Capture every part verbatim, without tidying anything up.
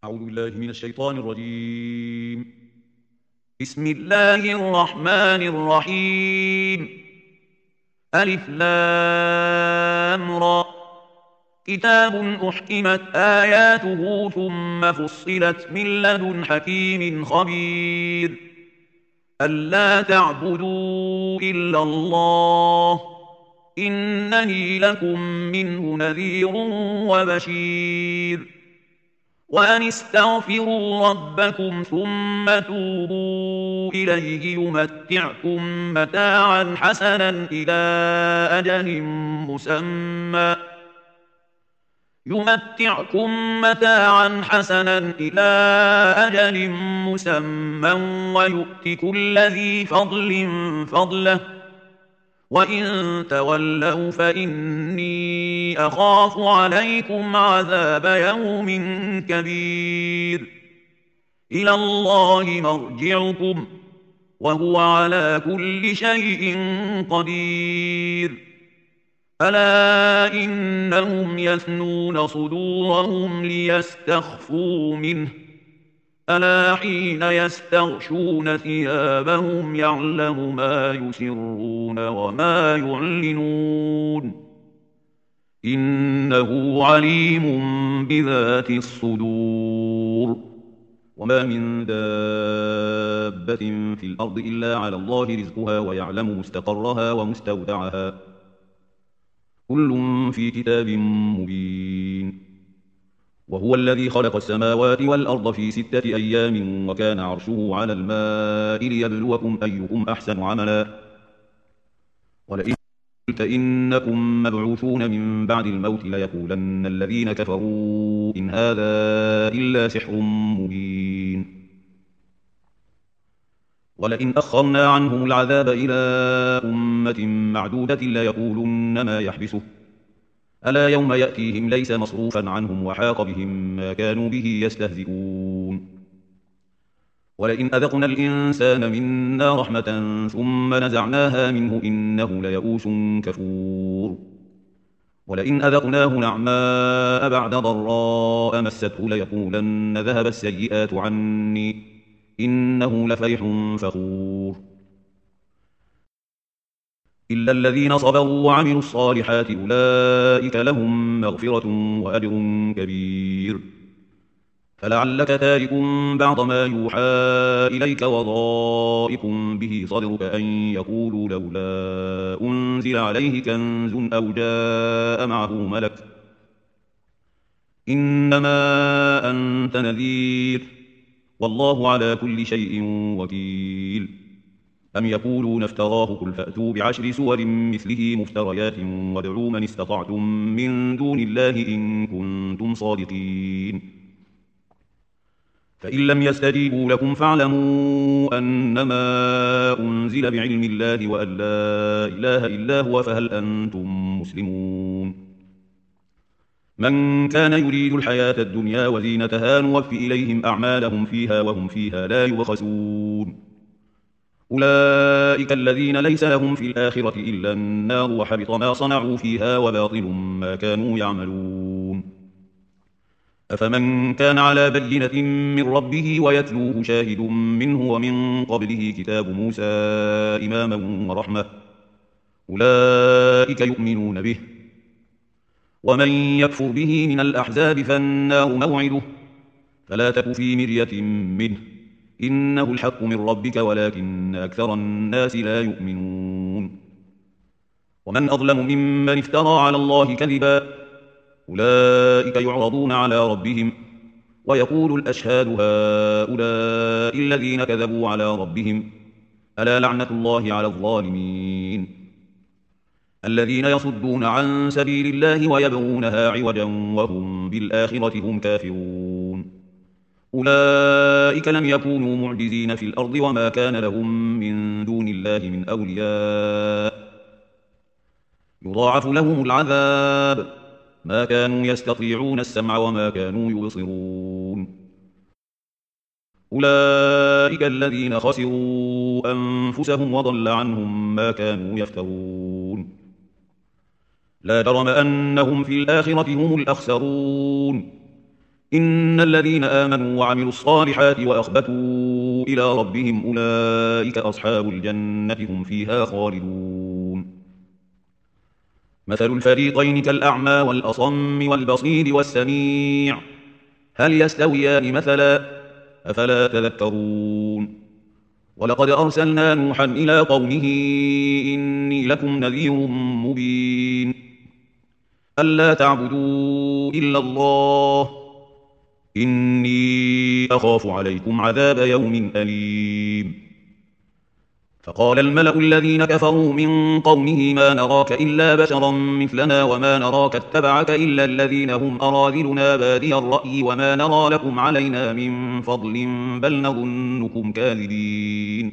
أعوذ بالله من الشيطان الرجيم. بسم الله الرحمن الرحيم. ألف لام را. كتاب أحكمت آياته ثم فصلت من لدن حكيم خبير. ألا تعبدوا إلا الله إنني لكم منه نذير وبشير. وأن استغفروا ربكم ثم توبوا إليه يمتعكم متاعا حسنا إلى أجل مسمى يمتعكم متاعا حسنا إلى أجل مسمى ويؤت كل ذي فضل فضله وإن تولوا فإني أخاف عليكم عذاب يوم كبير. إلى الله مرجعكم وهو على كل شيء قدير. ألا إنهم يثنون صدورهم ليستخفوا منه ألا حين يستغشون ثيابهم يعلم ما يسرون وما يعلنون إنه عليم بذات الصدور. وما من دابة في الأرض إلا على الله رزقها ويعلم مستقرها ومستودعها كل في كتاب مبين. وهو الذي خلق السماوات والأرض في ستة أيام وكان عرشه على الماء ليبلوكم أيكم أحسن عملا. ولئن قلت إنكم مبعوثون من بعد الموت ليقولن الذين كفروا إن هذا إلا سحر مبين. ولئن أخرنا عنهم العذاب إلى أمة معدودة ليقولن ما يحبسه ألا يوم يأتيهم ليس مصروفا عنهم وحاق بهم ما كانوا به يستهزئون. ولئن أذقنا الإنسان منا رحمة ثم نزعناها منه إنه ليئوس كفور. ولئن أذقناه نعماء بعد ضراء مسته ليقولن ذهب السيئات عني إنه لفرح فخور. إلا الذين صبروا وعملوا الصالحات أولئك لهم مغفرة وأجر كبير. فلعلك تارك بعض ما يوحى إليك وضائق به صدرك أن يقولوا لولا أنزل عليه كنز أو جاء معه ملك إنما أنت نذير والله على كل شيء وكيل. أم يقولون افتراه قل فأتوا بعشر سور مثله مفتريات وادعوا من استطعتم من دون الله إن كنتم صادقين. فإن لم يستجيبوا لكم فاعلموا أنما أنزل بعلم الله وأن لا إله إلا هو فهل أنتم مسلمون. من كان يريد الحياة الدنيا وزينتها نوفي إليهم أعمالهم فيها وهم فيها لا يبخسون. أولئك الذين ليس لهم في الآخرة إلا النار وحبط ما صنعوا فيها وباطل ما كانوا يعملون. أفمن كان على بينة من ربه ويتلوه شاهد منه ومن قبله كتاب موسى إماما ورحمة أولئك يؤمنون به. ومن يكفر به من الأحزاب فالنار موعده فلا تك في مرية منه إنه الحق من ربك ولكن أكثر الناس لا يؤمنون. ومن أظلم ممن افترى على الله كذبا أولئك يعرضون على ربهم ويقول الأشهاد هؤلاء الذين كذبوا على ربهم ألا لعنة الله على الظالمين الذين يصدون عن سبيل الله ويبغونها عوجا وهم بالآخرة هم كافرون. أولئك لم يكونوا معجزين في الأرض وما كان لهم من دون الله من أولياء يضاعف لهم العذاب ما كانوا يستطيعون السمع وما كانوا يبصرون. أولئك الذين خسروا أنفسهم وضل عنهم ما كانوا يفترون. لا جرم أنهم في الآخرة هم الأخسرون إن الذين آمنوا وعملوا الصالحات وأخبتوا إلى ربهم أولئك أصحاب الجنة هم فيها خالدون. مثل الفريقين كالأعمى والأصم والبصير والسميع هل يستويان مثلا أفلا تذكرون. ولقد أرسلنا نوحا إلى قومه إني لكم نذير مبين ألا تعبدوا إلا الله إني أخاف عليكم عذاب يوم أليم. فقال الملأ الذين كفروا من قومه ما نراك إلا بشرا مثلنا وما نراك اتبعك إلا الذين هم أراذلنا بادي الرأي وما نرى لكم علينا من فضل بل نظنكم كاذبين.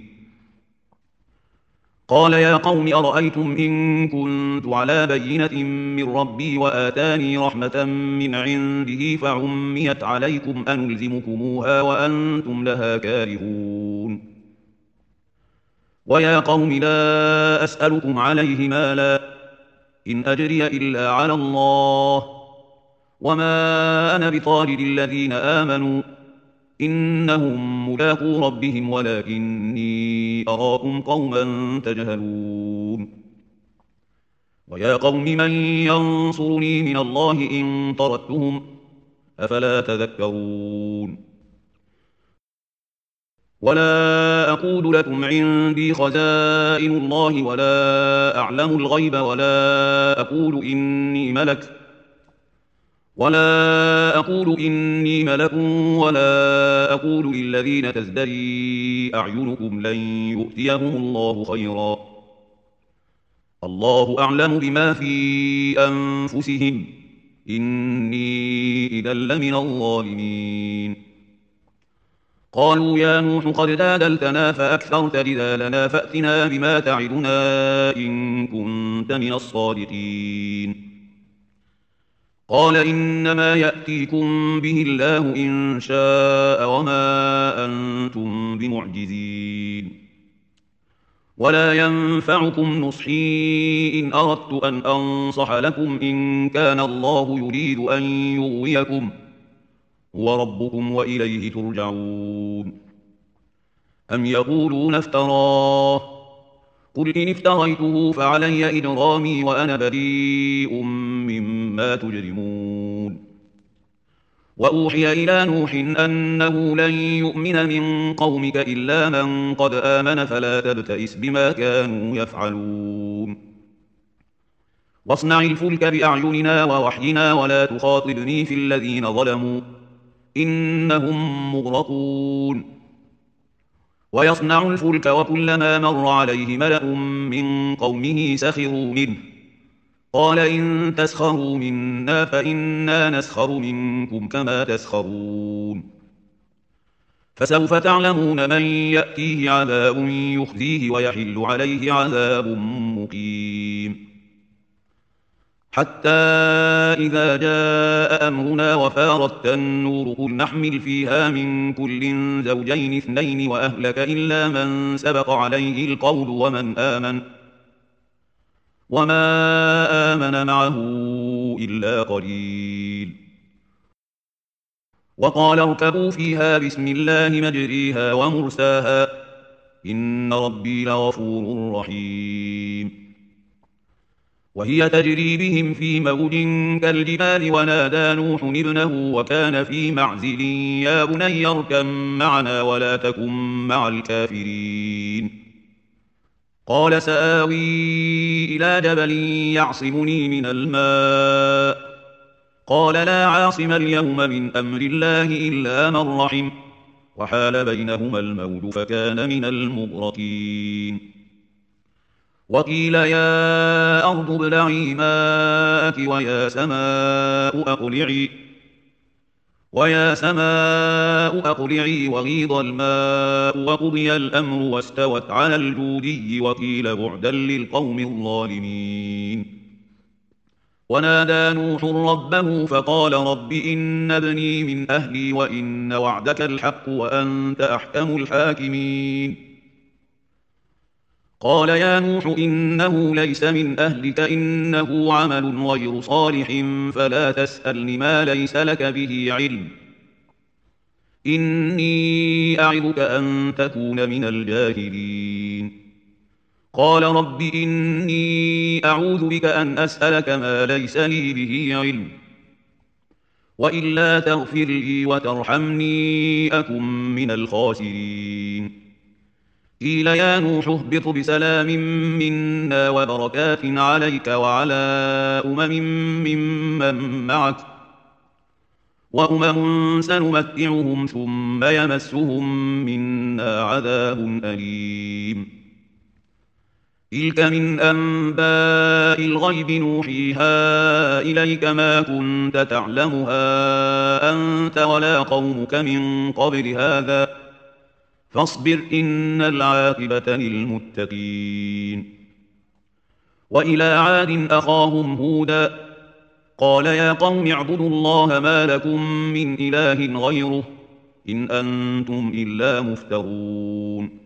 قال يا قوم أرأيتم إن كنت على بينة من ربي وآتاني رحمة من عنده فعميت عليكم أنلزمكموها وأنتم لها كارهون. ويا قوم لا أسألكم عليه مالا إن أجري إلا على الله وما أنا بطارد الذين آمنوا إنهم ملاقو ربهم ولكني أراكم قوما تجهلون. ويا قوم من ينصرني من الله إن طردتهم أفلا تذكرون. ولا أقول لكم عندي خزائن الله ولا أعلم الغيب ولا أقول إني ملك ولا أقول إني ملك ولا أقول للذين تزدري أعينكم لن يؤتيهم الله خيرا الله أعلم بما في أنفسهم إني إذا لمن الظالمين. قالوا يا نوح قد جادلتنا فأكثرت جدالنا فأتنا بما تعدنا إن كنت من الصادقين. قال إنما يأتيكم به الله إن شاء وما أنتم بمعجزين. ولا ينفعكم نصحي إن أردت أن أنصح لكم إن كان الله يريد أن يغويكم هو ربكم وإليه ترجعون. أم يقولون افتراه قل إن افتريته فعلي إجرامي وأنا بريء مما تجرمون. وأوحي إلى نوح أنه لن يؤمن من قومك إلا من قد آمن فلا تبتئس بما كانوا يفعلون. واصنع الفلك بأعيننا ووحينا ولا تخاطبني في الذين ظلموا إنهم مغرقون. ويصنع الفلك وكلما مر عليه ملأ من قومه سخروا منه قال إن تسخروا منا فإنا نسخر منكم كما تسخرون. فسوف تعلمون من يأتيه عذاب يخزيه ويحل عليه عذاب مقيم. حتى إذا جاء أمرنا وفارت النور قل نحمل فيها من كل زوجين اثنين وأهلك إلا من سبق عليه القول ومن آمن وما آمن معه إلا قليل. وقال اركبوا فيها بسم الله مجريها ومرساها إن ربي لغفور رحيم. وهي تجري بهم في موج كالجبال ونادى نوح ابنه وكان في معزل يا بني اركب معنا ولا تكن مع الكافرين. قال سآوي إلى جبل يعصمني من الماء قال لا عاصم اليوم من أمر الله إلا من رحم وحال بينهما الموج فكان من المغرقين. وقيل يا أرض ابلعي ماءك ويا سماء أقلعي ويا سماء أقلعي وغيض الماء وقضي الأمر واستوت على الجودي وقيل بعدا للقوم الظالمين. ونادى نوح ربه فقال رب إن ابني من أهلي وإن وعدك الحق وأنت أحكم الحاكمين. قال يا نوح إنه ليس من أهلك إنه عمل غير صالح فلا تسألني ما ليس لك به علم إني أعظك أن تكون من الجاهلين قال رب إني أعوذ بك أن أسألك ما ليس لي به علم وإلا تغفر لي وترحمني أكن من الخاسرين قيل يا نوح اهبط بسلام منا وبركات عليك وعلى أمم ممن معك وأمم سنمتعهم ثم يمسهم منا عذاب أليم تلك من أنباء الغيب نوحيها إليك ما كنت تعلمها أنت ولا قومك من قبل هذا فاصبر إن العاقبة للمتقين وإلى عاد أخاهم هودا قال يا قوم اعبدوا الله ما لكم من إله غيره إن أنتم إلا مفترون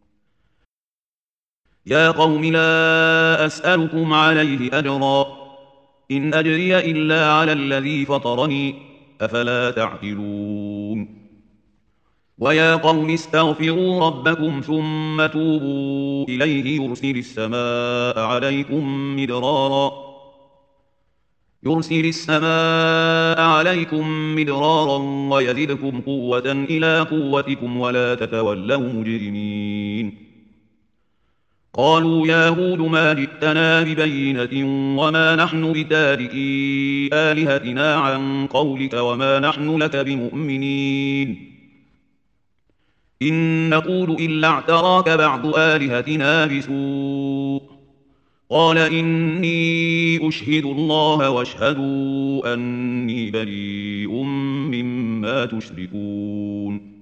يا قوم لا أسألكم عليه أجرا إن أجري إلا على الذي فطرني أفلا تعقلون ويا قوم استغفروا ربكم ثم توبوا إليه يرسل السماء عليكم مدرارا يرسل السماء عليكم مدرارا ويزدكم قوة إلى قوتكم ولا تتولوا مجرمين قالوا يا هود ما جئتنا ببينة وما نحن بتاركي آلهتنا عن قولك وما نحن لك بمؤمنين إن نقول إلا اعتراك بعض آلهتنا بسوء قال إني أشهد الله واشهدوا أني بريء مما تشركون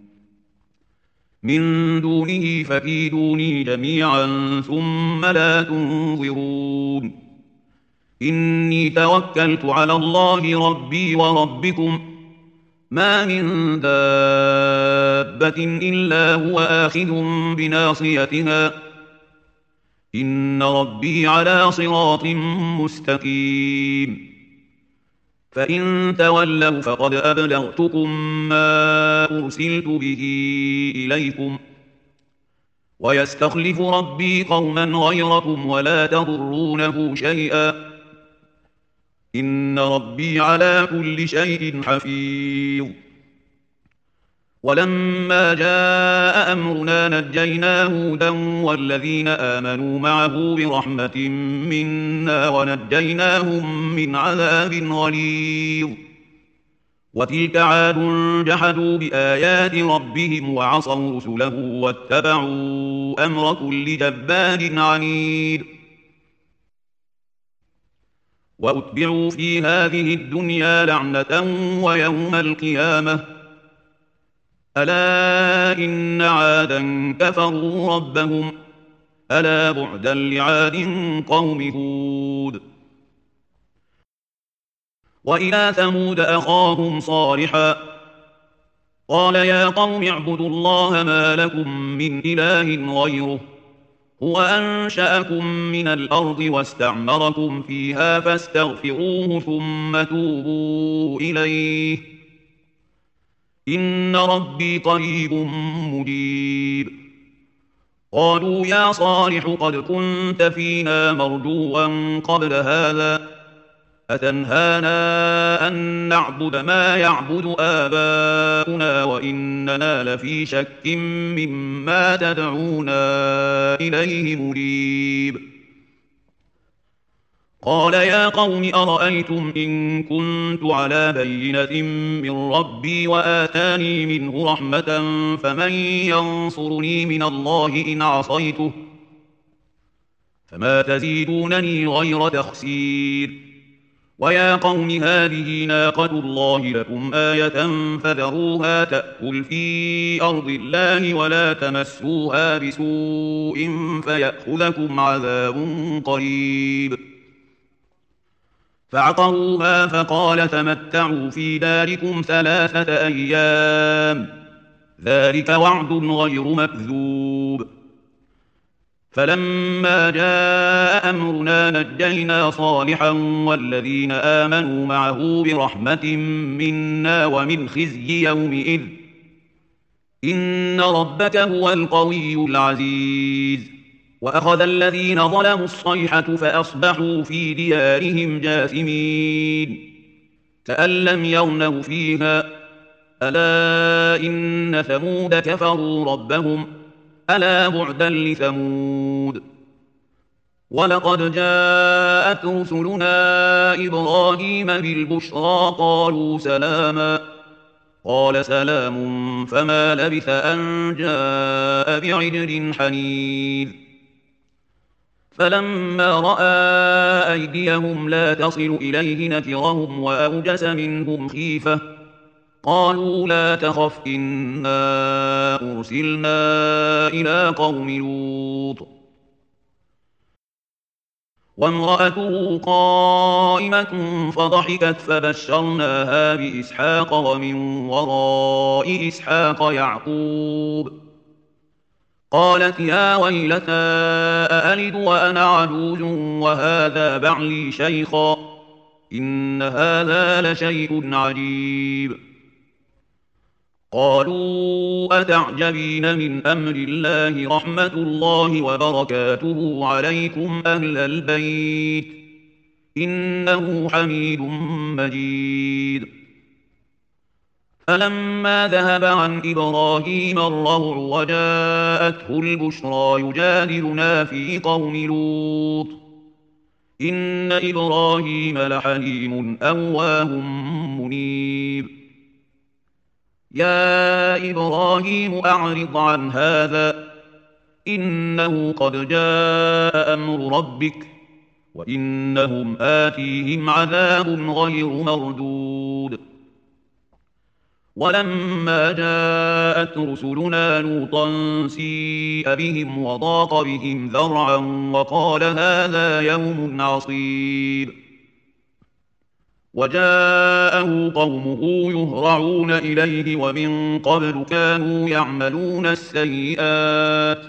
من دونه فكيدوني جميعا ثم لا تنظرون إني توكلت على الله ربي وربكم ما من دابة إلا هو آخذ بناصيتها إن ربي على صراط مستقيم فإن تولوا فقد أبلغتكم ما أرسلت به إليكم ويستخلف ربي قوما غيركم ولا تضرونه شيئا إن ربي على كل شيء حفيظ ولما جاء أمرنا نجينا هودا والذين آمنوا معه برحمة منا ونجيناهم من عذاب غليظ وتلك عاد جحدوا بآيات ربهم وعصوا رسله واتبعوا أمر كل جبار عنيد وأتبعوا في هذه الدنيا لعنة ويوم القيامة ألا إن عادا كفروا ربهم ألا بعدا لعاد قوم هود وإلى ثمود أخاهم صالحا قال يا قوم اعبدوا الله ما لكم من إله غيره هو أنشأكم من الأرض واستعمركم فيها فاستغفروه ثم توبوا إليه إن ربي قريب مجيب قالوا يا صالح قد كنت فينا مرجوا قبل هذا أتنهانا أن نعبد ما يعبد آباؤنا وإننا لفي شك مما تدعونا إليه مريب قال يا قوم أرأيتم إن كنت على بينة من ربي وآتاني منه رحمة فمن ينصرني من الله إن عصيته فما تزيدونني غير تخسير ويا قوم هذه ناقة الله لكم آية فذروها تأكل في أرض الله ولا تمسوها بسوء فيأخذكم عذاب قريب فعقروها فقال تمتعوا في داركم ثلاثة أيام ذلك وعد غير مكذوب فلما جاء أمرنا نجينا صالحا والذين آمنوا معه برحمة منا ومن خزي يومئذ إن ربك هو القوي العزيز. وأخذ الذين ظلموا الصيحة فأصبحوا في ديارهم جاثمين كأن لم يغنوا فيها ألا إن ثمود كفروا ربهم ألا بعدا لثمود. ولقد جاءت رسلنا إبراهيم بالبشرى قالوا سلاما قال سلام فما لبث أن جاء بعجل حنيذ. فلما رأى أيديهم لا تصل إليه نكرهم وأوجس منهم خيفة قالوا لا تخف إنا أرسلنا إلى قوم لوط وامرأته قائمة فضحكت فبشرناها بإسحاق ومن وراء إسحاق يعقوب قالت يا ويلتى أألد وأنا عجوز وهذا بعلي شيخا إن هذا لشيء عجيب. قالوا أتعجبين من أمر الله رحمة الله وبركاته عليكم أهل البيت إنه حميد مجيد. فلما ذهب عن إبراهيم الروع وجاءته البشرى يجادلنا في قوم لوط إن إبراهيم لحليم أواه منيب. يا إبراهيم أعرض عن هذا إنه قد جاء أمر ربك وإنهم آتيهم عذاب غير مردود. ولما جاءت رسلنا لوطا سيء بهم وضاق بهم ذرعا وقال هذا يوم عصيب. وجاءه قومه يهرعون إليه ومن قبل كانوا يعملون السيئات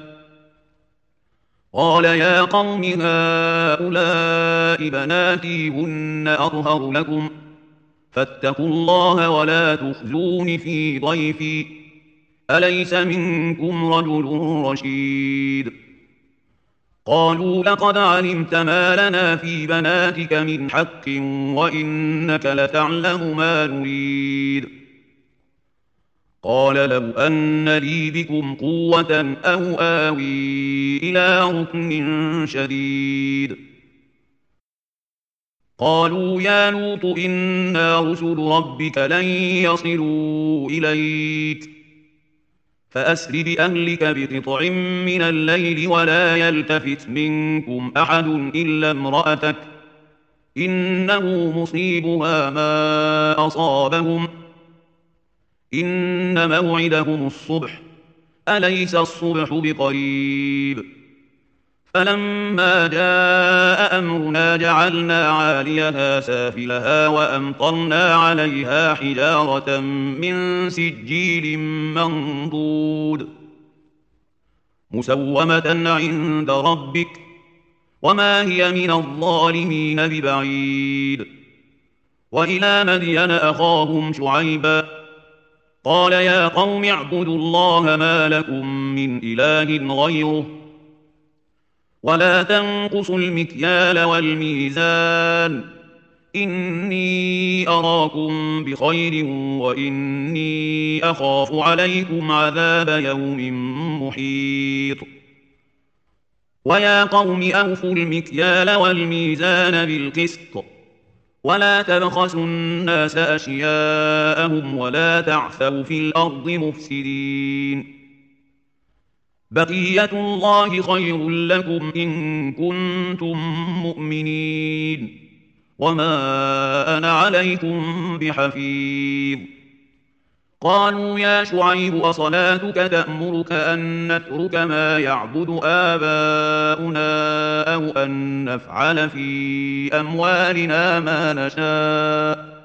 قال يا قوم هؤلاء بناتي هن أطهر لكم فاتقوا الله ولا تخزون في ضيفي أليس منكم رجل رشيد. قالوا لقد علمت ما لنا في بناتك من حق وإنك لتعلم ما نريد. قال لو أن لي بكم قوة أو آوي إلى ركن شديد. قالوا يا لوط إنا رسل ربك لن يصلوا إليك فأسر بأهلك بقطع من الليل ولا يلتفت منكم أحد إلا امرأتك إنه مصيبها ما أصابهم إن موعدهم الصبح أليس الصبح بقريب. فلما جاء أمرنا جعلنا عاليها سافلها وأمطرنا عليها حجارة من سجيل منضود مسومة عند ربك وما هي من الظالمين ببعيد. وإلى مدين أخاهم شعيبا قال يا قوم اعبدوا الله ما لكم من إله غيره ولا تنقصوا المكيال والميزان إني أراكم بخير وإني أخاف عليكم عذاب يوم محيط. ويا قوم أوفوا المكيال والميزان بالقسط ولا تبخسوا الناس أشياءهم ولا تعثوا في الأرض مفسدين. بقية الله خير لكم إن كنتم مؤمنين وما أنا عليكم بحفيظ. قالوا يا شعيب أصلاتك تأمرك أن نترك ما يعبد آباؤنا أو أن نفعل في أموالنا ما نشاء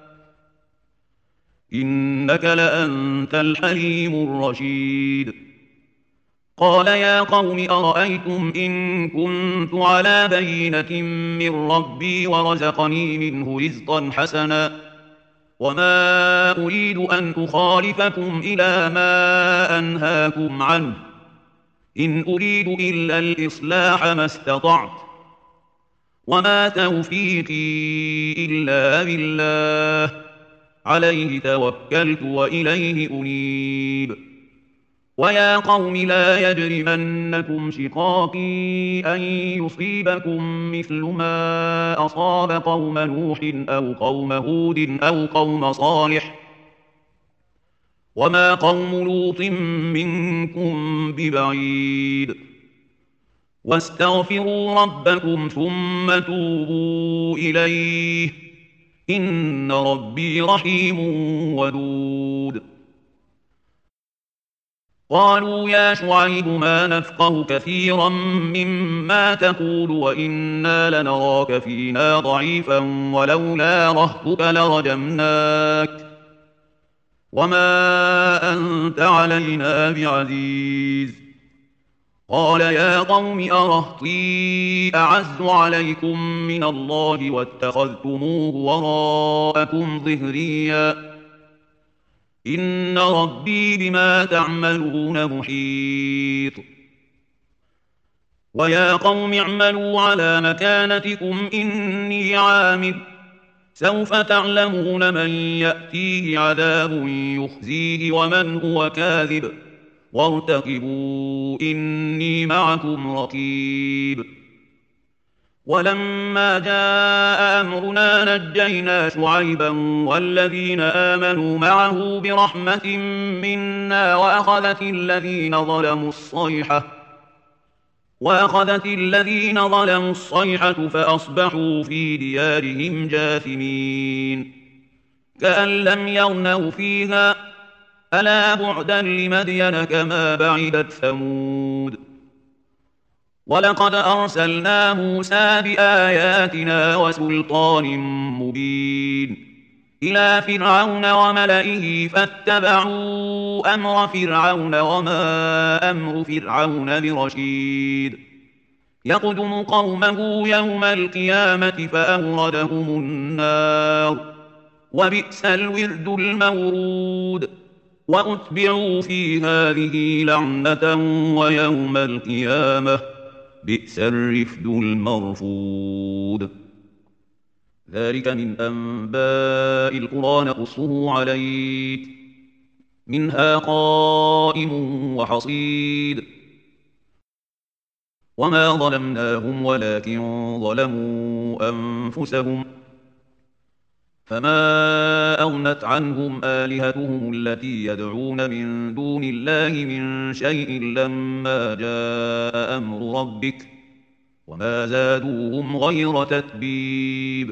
إنك لأنت الحليم الرشيد. قال يا قوم أرأيتم إن كنت على بينة من ربي ورزقني منه رزقا حسنا وما أريد أن أخالفكم إلى ما أنهاكم عنه، إن أريد إلا الإصلاح ما استطعت، وما توفيقي إلا بالله، عليه توكلت وإليه أنيب. ويا قوم لا يجرمنكم شقاقي أن يصيبكم مثل ما أصاب قوم نوح أو قوم هود أو قوم صالح، وما قوم لوط منكم ببعيد. واستغفروا ربكم ثم توبوا إليه، إن ربي رحيم ودود. قالوا يا شعيب ما نفقه كثيرا مما تقول وإنا لنراك فينا ضعيفا ولولا رهطك لرجمناك وما أنت علينا بعزيز. قال يا قوم أرهطي أعز عليكم من الله واتخذتموه وراءكم ظهريا، إن ربي بما تعملون محيط. ويا قوم اعملوا على مكانتكم إني عامل، سوف تعلمون من يأتيه عذاب يخزيه ومن هو كاذب، وارتقبوا إني معكم رقيب. ولما جاء أمرنا نجينا شعيبا والذين آمنوا معه برحمة منا وأخذت الذين ظلموا الصيحة وأخذت الذين ظلموا الصيحة فأصبحوا في ديارهم جاثمين، كأن لم يغنوا فيها، ألا بعدا لمدين كما بعدت ثمود. ولقد أرسلنا موسى بآياتنا وسلطان مبين إلى فرعون وملئه فاتبعوا أمر فرعون وما أمر فرعون برشيد، يقدم قومه يوم القيامة فأوردهم النار، وبئس الورد المورود. وأتبعوا في هذه لعنة ويوم القيامة بئس الرفد المرفود. ذلك من أنباء القرى نقصه عليك، منها قائم وحصيد. وما ظلمناهم ولكن ظلموا أنفسهم، فما أغنت عنهم آلهتهم التي يدعون من دون الله من شيء لما جاء أمر ربك، وما زادوهم غير تتبيب.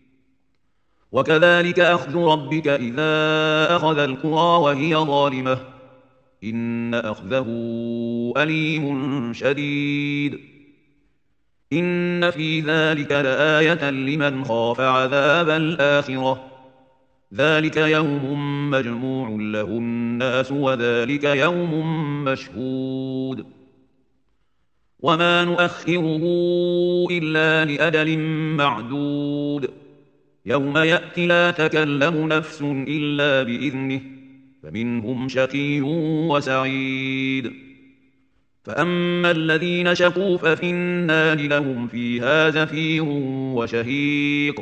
وكذلك أخذ ربك إذا أخذ القرى وهي ظالمة، إن أخذه أليم شديد. إن في ذلك لآية لمن خاف عذاب الآخرة، ذلك يوم مجموع له الناس وذلك يوم مشهود. وما نؤخره إلا لأجل معدود، يوم يأتي لا تكلم نفس إلا بإذنه، فمنهم شقي وسعيد. فأما الذين شقوا ففي النار لهم فيها زفير وشهيق،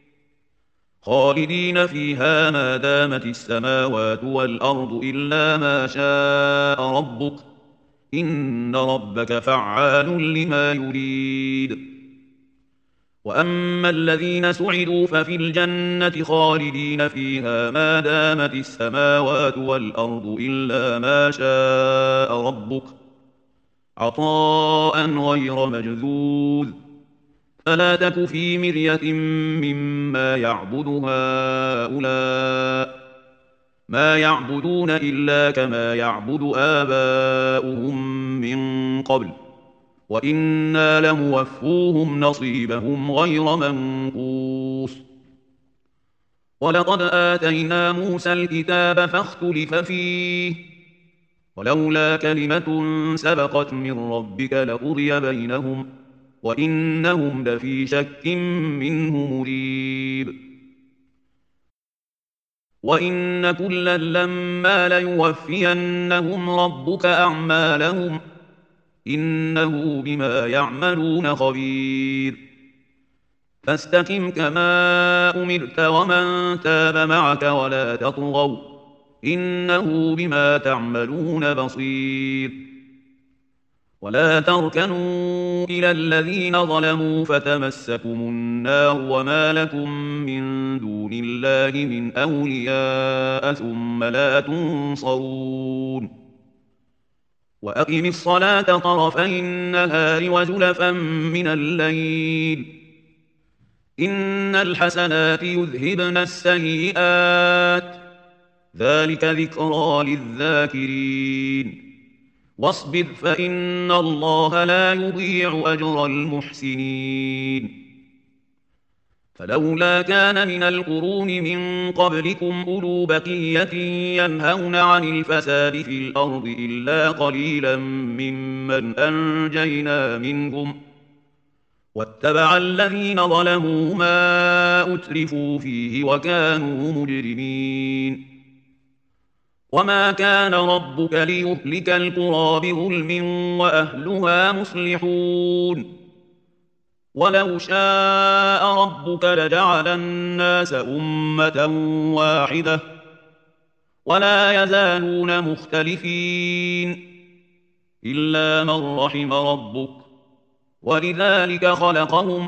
خالدين فيها ما دامت السماوات والأرض إلا ما شاء ربك، إن ربك فعال لما يريد. وأما الذين سعدوا ففي الجنة خالدين فيها ما دامت السماوات والأرض إلا ما شاء ربك، عطاء غير مجذوذ. فلا تك في مرية مما يعبد هؤلاء، ما يعبدون إلا كما يعبد آباؤهم من قبل، وإنا لموفوهم نصيبهم غير منقوص. ولقد آتينا موسى الكتاب فاختلف فيه، ولولا كلمة سبقت من ربك لقضي بينهم وإنهم لفي شك منه مريب. وإن كلا لما ليوفينهم ربك أعمالهم إنه بما يعملون خبير فاستقم كما أمرت ومن تاب معك ولا تطغوا إنه بما تعملون بصير ولا تركنوا إلى الذين ظلموا فتمسكم النار وما لكم من دون الله من أولياء ثم لا تنصرون وأقم الصلاة طرفي النهار وزلفا من الليل إن الحسنات يذهبن السيئات ذلك ذكرى للذاكرين واصبر فإن الله لا يضيع أجر المحسنين فلولا كان من القرون من قبلكم أولو بقية ينهون عن الفساد في الأرض إلا قليلا ممن أنجينا منهم واتبع الذين ظلموا ما أترفوا فيه وكانوا مجرمين وما كان ربك ليهلك القرى بظلم وأهلها مصلحون ولو شاء ربك لجعل الناس أمة واحدة ولا يزالون مختلفين إلا من رحم ربك ولذلك خلقهم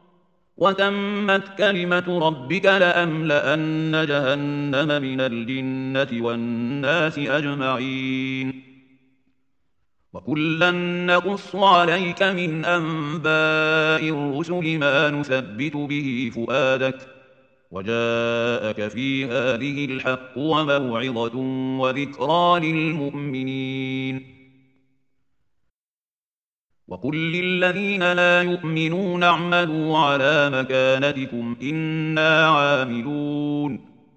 وتمت كلمة ربك لأملأن جهنم من الجنة والناس أجمعين وكلا نقص عليك من أنباء الرسل ما نثبت به فؤادك وجاءك في هذه الحق وموعظة وذكرى للمؤمنين وقل للذين لا يؤمنون اعملوا على مكانتكم إنا عاملون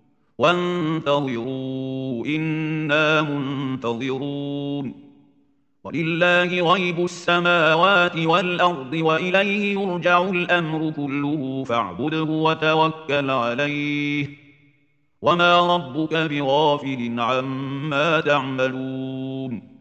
وانتظروا إنا منتظرون ولله غيب السماوات والأرض وإليه يرجع الأمر كله فاعبده وتوكل عليه وما ربك بغافل عما تعملون